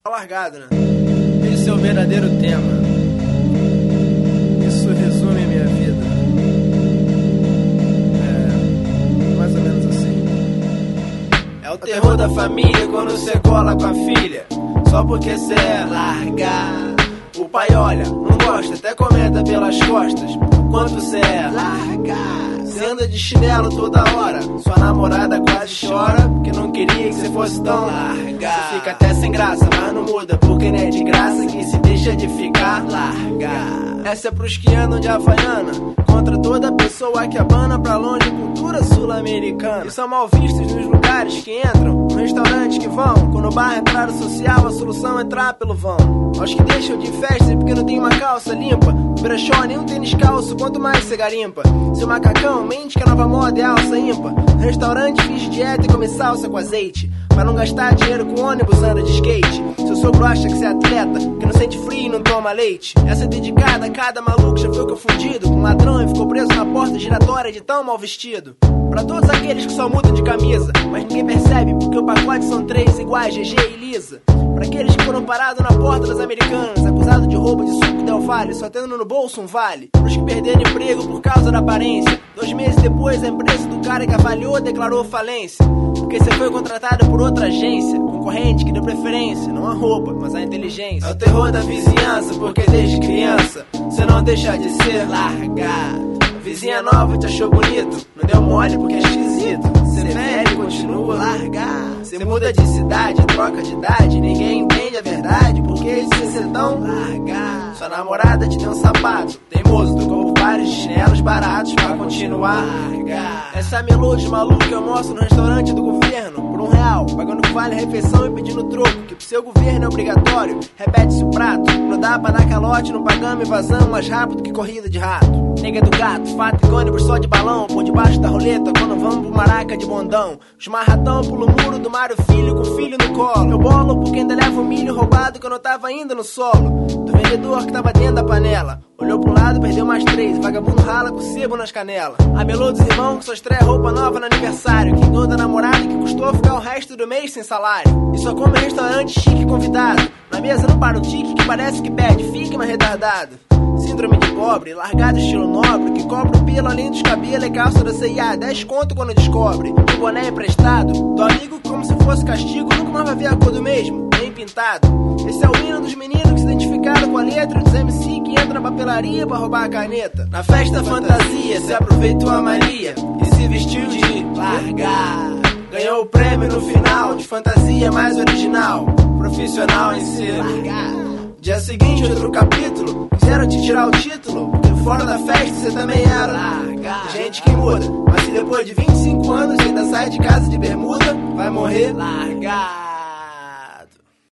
Largado, né? Esse é o verdadeiro tema. Isso resume a minha vida. Mais ou menos assim. É o terror da família quando cê cola com a filha, só porque cê é largado. O pai olha, não gosta, até comenta pelas costas quanto cê é largado. Cê anda de chinelo toda hora, sua namorada quase chora porque não queria que cê fosse tão largado. Cê fica até sem graça, mas não muda, porque não é de graça que se deixa de ficar largado. Essa é pros que andam de Havaiana, contra toda pessoa que abana pra longe cultura sul-americana. E são mal vistos nos lugares que entram, no restaurante que vão. Quando o bar entrar no social, a solução é entrar pelo vão. Aos que deixam de festa porque não tem uma calça limpa, no brechó nem um tênis calço, quanto mais cê garimpa. Seu macacão mente que a nova moda é alça ímpar. No restaurante finge dieta e come salsa com azeite, pra não gastar dinheiro com ônibus, anda de skate. Seu sogro acha que cê é atleta, que não sente frio e não toma leite. Essa é dedicada a cada maluco já foi confundido com ladrão e ficou preso na porta giratória de tão mal vestido. Pra todos aqueles que só mudam de camisa, mas ninguém percebe porque o pacote são 3 iguais, GG e Lisa. Pra aqueles que foram parados na porta das Americanas, acusados de roubo de suco Del Valle, só tendo no bolso um vale. Pros que perderam emprego por causa da aparência, 2 meses depois a empresa do cara que avaliou declarou falência, porque você foi contratado por outra agência concorrente que deu preferência, não a roupa, mas a inteligência. É o terror da vizinhança, porque desde criança você não deixa de ser largado. Vizinha nova te achou bonito, não deu mole porque é esquisito. Cê velho e continua largado. Cê muda de cidade, troca de idade, ninguém entende a verdade, porque de cê ser tão largado. Sua namorada te deu um sapato teimoso, trocou por vários chinelos baratos pra continuar largado. Essa melodia maluca eu mostro no restaurante do governo por R$1, pagando que vale a refeição e pedindo troco, que pro seu governo é obrigatório. Repete-se o prato, não dá pra dar calote, não pagamos e vazamos mais rápido que corrida de rato. Nega do gato, fato e ônibus só de balão, por debaixo da roleta quando vamos pro Maraca de bondão. Os marratão pulo o muro do Mário Filho com o filho no colo. Eu bolo porque ainda levo o milho roubado quando eu tava ainda no solo do vendedor que tava dentro da panela. Olhou pro lado, perdeu mais 3, vagabundo rala com sebo nas canelas. A melô dos irmãos que só estreia roupa nova no aniversário, que engorda a namorada que custou ficar o resto do mês sem salário. E só come restaurante chique convidado, na mesa não para o tique que parece que perde, fique mais retardado. Síndrome de pobre, largado estilo nobre, que cobra o pelo além dos cabelos e calça da CIA, 10 conto quando descobre. O boné emprestado, do amigo como se fosse castigo, nunca mais vai ver a cor do mesmo, nem pintado. Esse é o hino dos meninos que se identificaram com a letra dos MC que entra na papelaria pra roubar a caneta. Na festa fantasia, se aproveitou a mania e se vestiu de largar. Ganhou o prêmio no final de fantasia mais original, profissional em si. Dia seguinte, outro capítulo, quiseram te tirar o título, porque fora da festa você também era largado. Gente que muda, mas se depois de 25 anos ainda sai de casa de bermuda, vai morrer largado.